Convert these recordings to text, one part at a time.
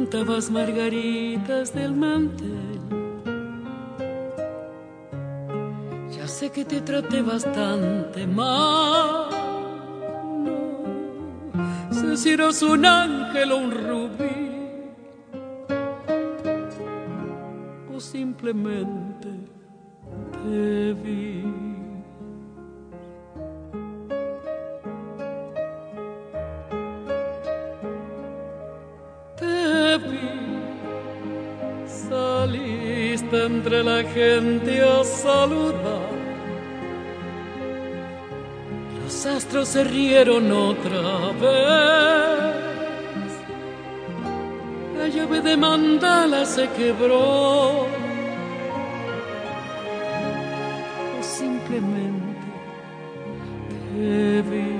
untabas margaritas del mantel. Ya sé que te traté bastante mal. No sé si eres un ángel o un rubí, o simplemente te vi. Te vi, saliste entre la gente a saludar. Los astros se rieron otra vez. La llave de mandala se quebró, o simplemente te vi.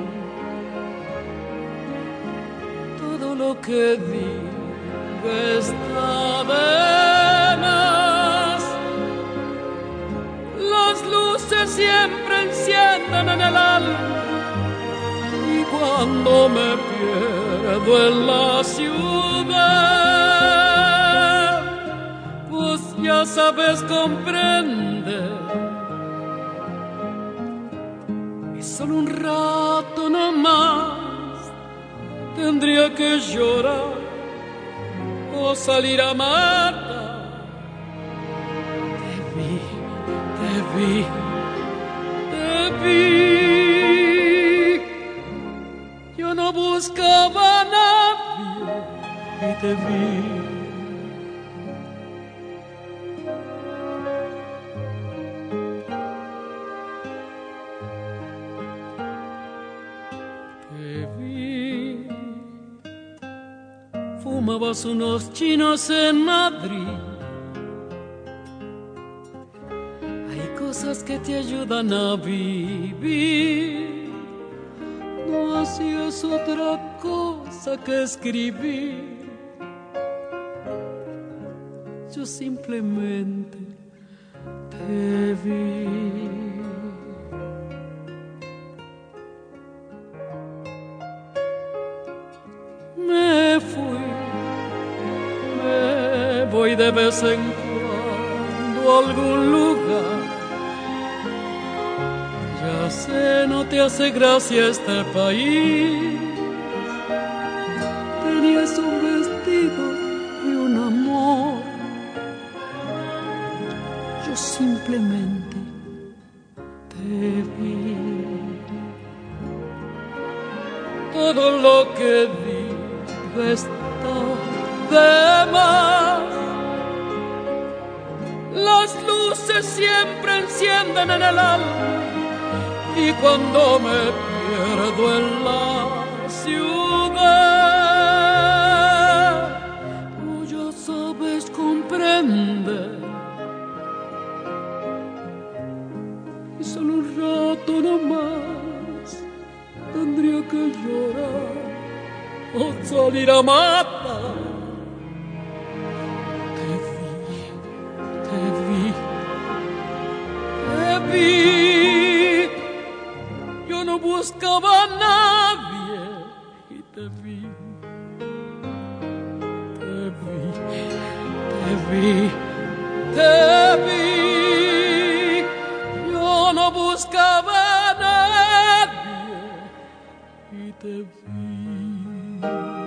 Todo lo que diga está de más. Las luces siempre encienden en el alma, y cuando me pierdo en la ciudad, pues ya sabes, comprende. Y solo un rato nomás tendría que llorar o salir a matar. Te vi, te vi. Yo no buscaba a nadie y te vi. Fumabas unos chinos en Madrid. Hay cosas que te ayudan a vivir. No hacías otra cosa que escribir. Yo simplemente te vi. Me fui, me voy de vez en cuando a algún lugar. Ya sé, no te hace gracia este país. Tenías un vestido y un amor. Yo simplemente te vi. Todo lo que digo está de más. Las luces siempre encienden en el alma, y cuando me pierdo en la ciudad, tú ya sabes, comprender. Y solo un rato nomás tendría que llorar o salir a matar. Te vi. Yo no buscaba a nadie y te vi. Te vi. Yo no buscaba a nadie y te vi.